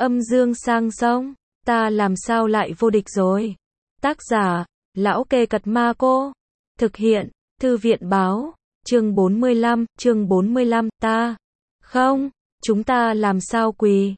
Âm dương sang sông, ta làm sao lại vô địch rồi. Tác giả, Lão Kê Cật Ma Cô. Thực hiện, Thư viện báo, chương 45, ta. Không, chúng ta làm sao quỳ.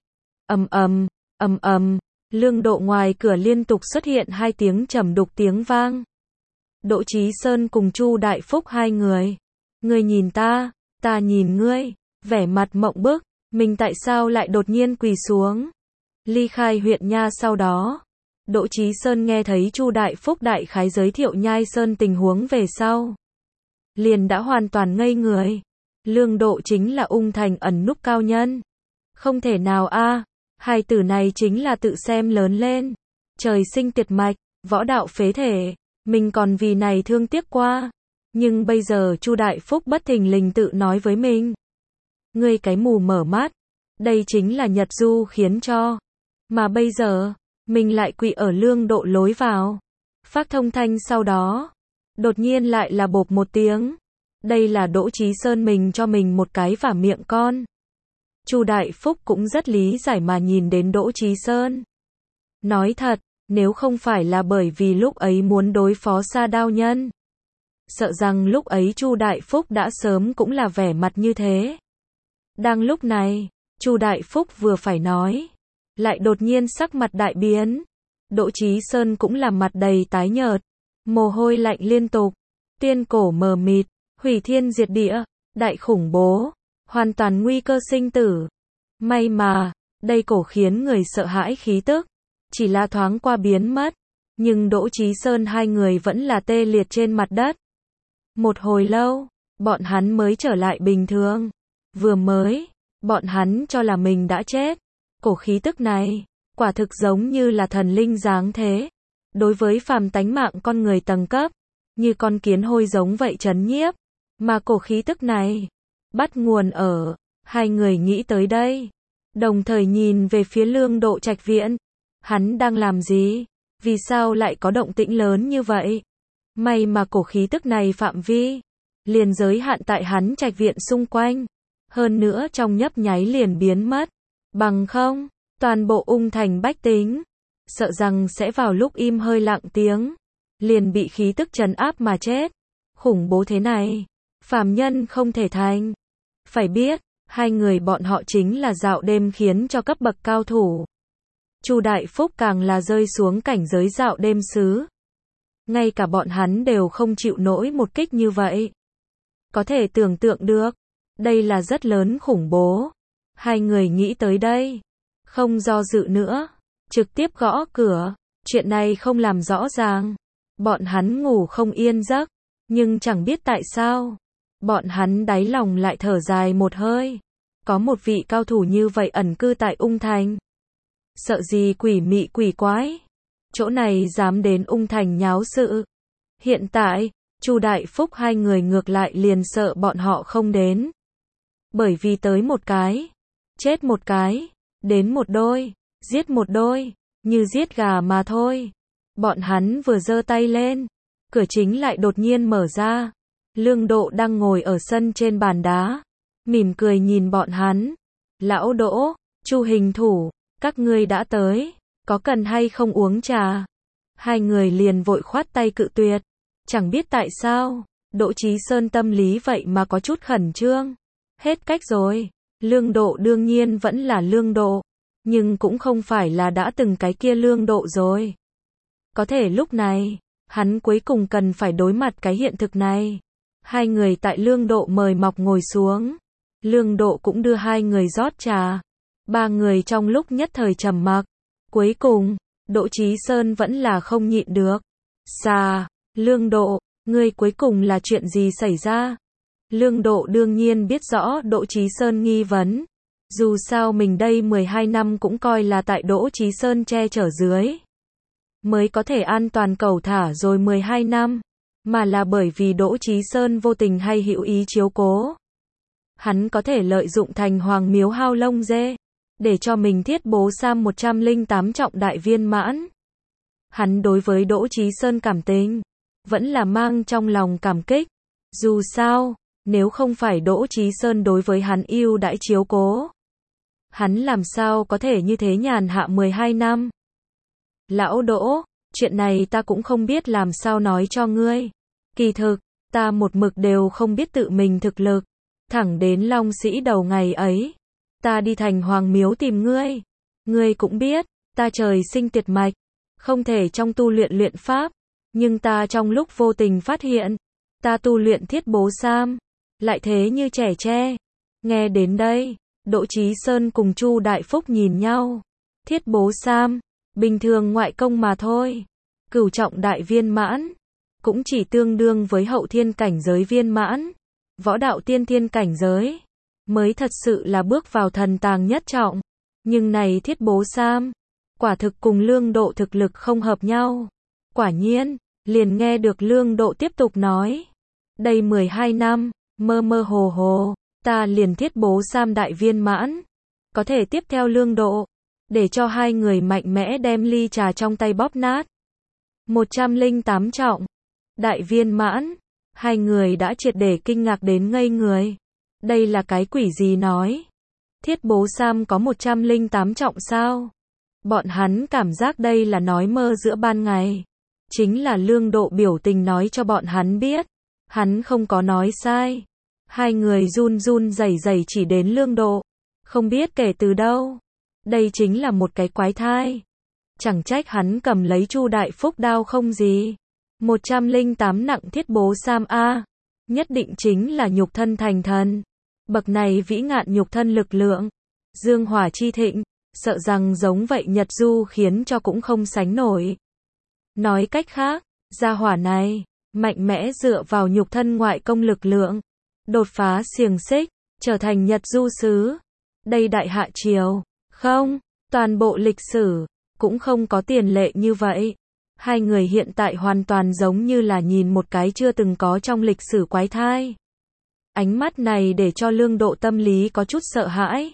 Ầm, Lương Độ ngoài cửa liên tục xuất hiện hai tiếng trầm đục tiếng vang. Đỗ Chí Sơn cùng Chu Đại Phúc hai người. Ngươi nhìn ta nhìn ngươi, vẻ mặt mộng bức, mình tại sao lại đột nhiên quỳ xuống. Ly khai huyện nha sau đó, Đỗ Chí Sơn nghe thấy Chu Đại Phúc đại khái giới thiệu Nhai Sơn tình huống về sau. Liền đã hoàn toàn ngây người. Lương Độ chính là Ung Thành ẩn núp cao nhân. Không thể nào a, hai từ này chính là tự xem lớn lên. Trời sinh tuyệt mạch, võ đạo phế thể, mình còn vì này thương tiếc qua. Nhưng bây giờ Chu Đại Phúc bất thình lình tự nói với mình. Ngươi cái mù mở mắt, đây chính là Nhật Du khiến cho. Mà bây giờ, mình lại quỵ ở Lương Độ lối vào. Phát thông thanh sau đó, đột nhiên lại là bộp một tiếng. Đây là Đỗ Chí Sơn mình cho mình một cái vả miệng con. Chu Đại Phúc cũng rất lý giải mà nhìn đến Đỗ Chí Sơn. Nói thật, nếu không phải là bởi vì lúc ấy muốn đối phó Sa Đao Nhân, sợ rằng lúc ấy Chu Đại Phúc đã sớm cũng là vẻ mặt như thế. Đang lúc này, Chu Đại Phúc vừa phải nói, lại đột nhiên sắc mặt đại biến. Đỗ Chí Sơn cũng là mặt đầy tái nhợt, mồ hôi lạnh liên tục, tiên cổ mờ mịt, hủy thiên diệt địa, đại khủng bố, hoàn toàn nguy cơ sinh tử. May mà, đây cổ khiến người sợ hãi khí tức, chỉ là thoáng qua biến mất, nhưng Đỗ Chí Sơn hai người vẫn là tê liệt trên mặt đất. Một hồi lâu, bọn hắn mới trở lại bình thường. Vừa mới, bọn hắn cho là mình đã chết. Cổ khí tức này, quả thực giống như là thần linh dáng thế. Đối với phàm tánh mạng con người tầng cấp, như con kiến hôi giống vậy trấn nhiếp. Mà cổ khí tức này, bắt nguồn ở, hai người nghĩ tới đây. Đồng thời nhìn về phía Lương Độ trạch viện. Hắn đang làm gì? Vì sao lại có động tĩnh lớn như vậy? May mà cổ khí tức này phạm vi liền giới hạn tại hắn trạch viện xung quanh. Hơn nữa trong nhấp nháy liền biến mất. Bằng không, toàn bộ Ung Thành bách tính, sợ rằng sẽ vào lúc im hơi lặng tiếng, liền bị khí tức trấn áp mà chết. Khủng bố thế này, phàm nhân không thể thành. Phải biết, hai người bọn họ chính là dạo đêm khiến cho cấp bậc cao thủ. Chu Đại Phúc càng là rơi xuống cảnh giới dạo đêm sứ. Ngay cả bọn hắn đều không chịu nổi một kích như vậy. Có thể tưởng tượng được, đây là rất lớn khủng bố. Hai người nghĩ tới đây, không do dự nữa, trực tiếp gõ cửa. Chuyện này không làm rõ ràng, bọn hắn ngủ không yên giấc, nhưng chẳng biết tại sao, bọn hắn đáy lòng lại thở dài một hơi. Có một vị cao thủ như vậy ẩn cư tại Ung Thành, sợ gì quỷ mị quỷ quái, chỗ này dám đến Ung Thành nháo sự. Hiện tại, Chu Đại Phúc hai người ngược lại liền sợ bọn họ không đến. Bởi vì tới một cái, chết một cái, đến một đôi, giết một đôi, như giết gà mà thôi. Bọn hắn vừa giơ tay lên, cửa chính lại đột nhiên mở ra. Lương Độ đang ngồi ở sân trên bàn đá, mỉm cười nhìn bọn hắn. Lão Đỗ, Chu hình thủ, các ngươi đã tới, có cần hay không uống trà? Hai người liền vội khoát tay cự tuyệt. Chẳng biết tại sao, Đỗ Chí Sơn tâm lý vậy mà có chút khẩn trương. Hết cách rồi, Lương Độ đương nhiên vẫn là Lương Độ, nhưng cũng không phải là đã từng cái kia Lương Độ rồi. Có thể lúc này, hắn cuối cùng cần phải đối mặt cái hiện thực này. Hai người tại Lương Độ mời mọc ngồi xuống. Lương Độ cũng đưa hai người rót trà. Ba người trong lúc nhất thời trầm mặc. Cuối cùng, Đỗ Chí Sơn vẫn là không nhịn được. Lương Độ, ngươi cuối cùng là chuyện gì xảy ra? Lương Độ đương nhiên biết rõ Đỗ Chí Sơn nghi vấn. Dù sao mình đây 12 năm cũng coi là tại Đỗ Chí Sơn che chở dưới, mới có thể an toàn cẩu thả rồi 12 năm. Mà là bởi vì Đỗ Chí Sơn vô tình hay hữu ý chiếu cố. Hắn có thể lợi dụng thành hoàng miếu hao lông dê, để cho mình thiết bố Sam 108 trọng đại viên mãn. Hắn đối với Đỗ Chí Sơn cảm tình, vẫn là mang trong lòng cảm kích. Dù sao, nếu không phải Đỗ Chí Sơn đối với hắn ưu đãi chiếu cố, Hắn làm sao có thể như thế nhàn hạ 12 năm. Lão Đỗ, chuyện này ta cũng không biết làm sao nói cho ngươi. Kỳ thực, ta một mực đều không biết tự mình thực lực. Thẳng đến Long Sĩ đầu ngày ấy, ta đi thành Hoàng Miếu tìm ngươi. Ngươi cũng biết, ta trời sinh tiệt mạch, không thể trong tu luyện pháp. Nhưng ta trong lúc vô tình phát hiện, ta tu luyện Thiết Bố Sam, lại thế như trẻ tre. Nghe đến đây, Đỗ Chí Sơn cùng Chu Đại Phúc nhìn nhau. Thiết Bố Sam, bình thường ngoại công mà thôi. Cửu trọng đại viên mãn, cũng chỉ tương đương với hậu thiên cảnh giới viên mãn. Võ đạo tiên thiên cảnh giới, mới thật sự là bước vào thần tàng nhất trọng. Nhưng này Thiết Bố Sam, quả thực cùng Lương Độ thực lực không hợp nhau. Quả nhiên, liền nghe được Lương Độ tiếp tục nói. Đây 12 năm, mơ mơ hồ hồ, ta liền Thiết Bố Sam đại viên mãn. Có thể tiếp theo Lương Độ, để cho hai người mạnh mẽ đem ly trà trong tay bóp nát. 108 trọng, đại viên mãn, hai người đã triệt để kinh ngạc đến ngây người. Đây là cái quỷ gì nói? Thiết Bố Sam có 108 trọng sao? Bọn hắn cảm giác đây là nói mơ giữa ban ngày. Chính là Lương Độ biểu tình nói cho bọn hắn biết. Hắn không có nói sai. Hai người run run rẩy rẩy chỉ đến Lương Độ. Không biết kể từ đâu. Đây chính là một cái quái thai. Chẳng trách hắn cầm lấy Chu Đại Phúc đao không gì. 108 nặng Thiết Bố Sam A. Nhất định chính là nhục thân thành thần. Bậc này vĩ ngạn nhục thân lực lượng. Dương hỏa chi thịnh. Sợ rằng giống vậy Nhật Du khiến cho cũng không sánh nổi. Nói cách khác, gia hỏa này, mạnh mẽ dựa vào nhục thân ngoại công lực lượng. Đột phá xiềng xích, trở thành Nhật Du sứ. Đây đại hạ triều. Không, toàn bộ lịch sử, cũng không có tiền lệ như vậy. Hai người hiện tại hoàn toàn giống như là nhìn một cái chưa từng có trong lịch sử quái thai. Ánh mắt này để cho Lương Độ tâm lý có chút sợ hãi.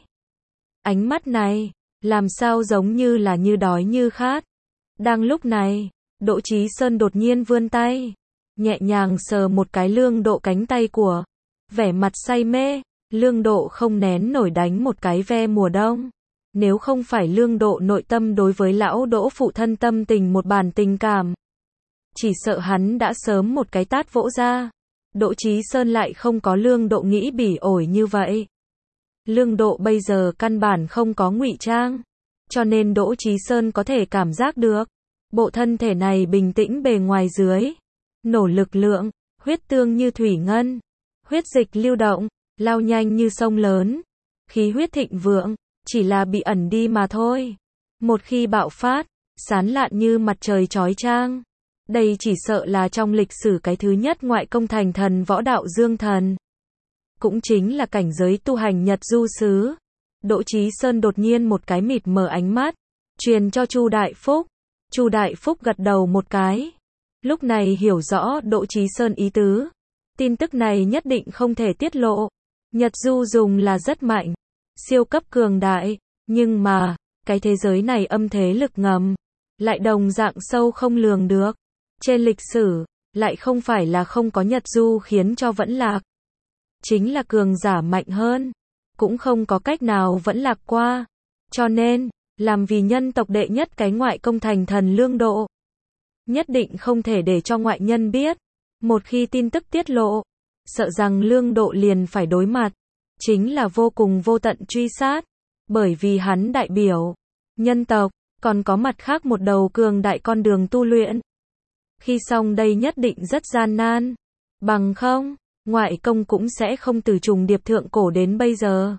Ánh mắt này, làm sao giống như là như đói như khát. Đang lúc này, Đỗ Chí Sơn đột nhiên vươn tay, nhẹ nhàng sờ một cái Lương Độ cánh tay của. Vẻ mặt say mê, Lương Độ không nén nổi đánh một cái ve mùa đông. Nếu không phải Lương Độ nội tâm đối với lão Đỗ phụ thân tâm tình một bản tình cảm, chỉ sợ hắn đã sớm một cái tát vỗ ra. Đỗ Chí Sơn lại không có Lương Độ nghĩ bỉ ổi như vậy. Lương Độ bây giờ căn bản không có ngụy trang, cho nên Đỗ Chí Sơn có thể cảm giác được bộ thân thể này bình tĩnh bề ngoài dưới, nổ lực lượng, huyết tương như thủy ngân, huyết dịch lưu động, lao nhanh như sông lớn, khí huyết thịnh vượng, chỉ là bị ẩn đi mà thôi. Một khi bạo phát, sán lạn như mặt trời chói chang. Đây chỉ sợ là trong lịch sử cái thứ nhất ngoại công thành thần võ đạo dương thần. Cũng chính là cảnh giới tu hành Nhật Du sứ. Đỗ Chí Sơn đột nhiên một cái mịt mờ ánh mắt, truyền cho Chu Đại Phúc. Chu Đại Phúc gật đầu một cái. Lúc này hiểu rõ Đỗ Chí Sơn ý tứ. Tin tức này nhất định không thể tiết lộ. Nhật Du dùng là rất mạnh, siêu cấp cường đại, nhưng mà, cái thế giới này âm thế lực ngầm, lại đồng dạng sâu không lường được. Trên lịch sử, lại không phải là không có Nhật Du khiến cho vẫn lạc. Chính là cường giả mạnh hơn, cũng không có cách nào vẫn lạc qua. Cho nên, làm vì nhân tộc đệ nhất cái ngoại công thành thần Lương Độ, nhất định không thể để cho ngoại nhân biết. Một khi tin tức tiết lộ, sợ rằng Lương Độ liền phải đối mặt, chính là vô cùng vô tận truy sát, bởi vì hắn đại biểu nhân tộc, còn có mặt khác một đầu cường đại con đường tu luyện. Khi xong đây nhất định rất gian nan, bằng không, ngoại công cũng sẽ không từ trùng điệp thượng cổ đến bây giờ.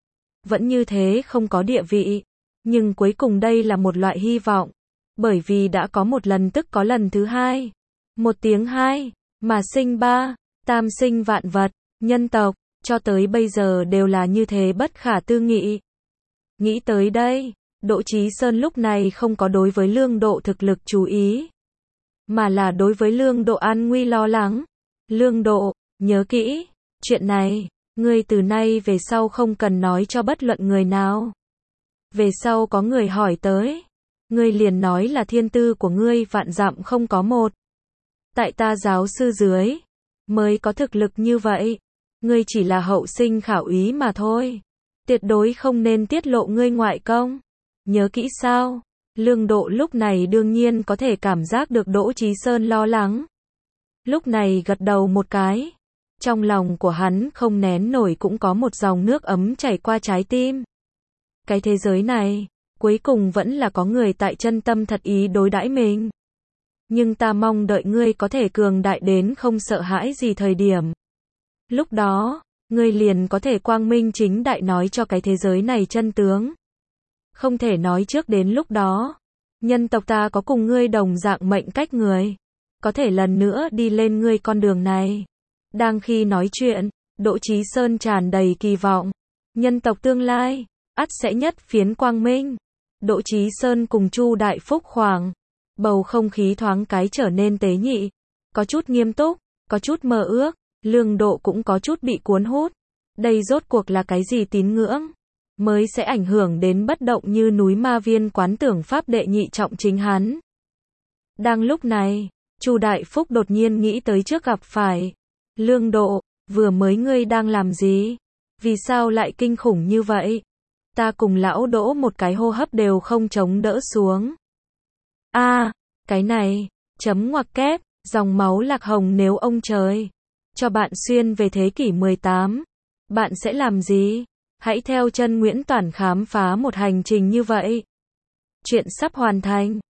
Vẫn như thế không có địa vị, nhưng cuối cùng đây là một loại hy vọng, bởi vì đã có một lần tức có lần thứ hai. Một tiếng hai, mà sinh ba, tam sinh vạn vật, nhân tộc, cho tới bây giờ đều là như thế bất khả tư nghị. Nghĩ tới đây, Đỗ Chí Sơn lúc này không có đối với Lương Độ thực lực chú ý, mà là đối với Lương Độ an nguy lo lắng. Lương Độ, nhớ kỹ, chuyện này, ngươi từ nay về sau không cần nói cho bất luận người nào. Về sau có người hỏi tới, ngươi liền nói là thiên tư của ngươi vạn dặm không có một. Tại ta giáo sư dưới, mới có thực lực như vậy. Ngươi chỉ là hậu sinh khảo ý mà thôi. Tuyệt đối không nên tiết lộ ngươi ngoại công. Nhớ kỹ sao? Lương Độ lúc này đương nhiên có thể cảm giác được Đỗ Chí Sơn lo lắng. Lúc này gật đầu một cái. Trong lòng của hắn không nén nổi cũng có một dòng nước ấm chảy qua trái tim. Cái thế giới này, cuối cùng vẫn là có người tại chân tâm thật ý đối đãi mình. Nhưng ta mong đợi ngươi có thể cường đại đến không sợ hãi gì thời điểm. Lúc đó, ngươi liền có thể quang minh chính đại nói cho cái thế giới này chân tướng. Không thể nói trước đến lúc đó. Nhân tộc ta có cùng ngươi đồng dạng mệnh cách người. Có thể lần nữa đi lên ngươi con đường này. Đang khi nói chuyện, Đỗ Chí Sơn tràn đầy kỳ vọng. Nhân tộc tương lai, ắt sẽ nhất phiến quang minh. Đỗ Chí Sơn cùng Chu Đại Phúc khoảng. Bầu không khí thoáng cái trở nên tế nhị. Có chút nghiêm túc, có chút mơ ước. Lương Độ cũng có chút bị cuốn hút. Đây rốt cuộc là cái gì tín ngưỡng? Mới sẽ ảnh hưởng đến bất động như núi Ma Viên quán tưởng pháp đệ nhị trọng chính hắn. Đang lúc này, Chu Đại Phúc đột nhiên nghĩ tới trước gặp phải. Lương Độ, vừa mới ngươi đang làm gì? Vì sao lại kinh khủng như vậy? Ta cùng lão Đỗ một cái hô hấp đều không chống đỡ xuống. Cái này, chấm ngoặc kép, dòng máu lạc hồng nếu ông trời cho bạn xuyên về thế kỷ 18, bạn sẽ làm gì? Hãy theo chân Nguyễn Toản khám phá một hành trình như vậy. Chuyện sắp hoàn thành.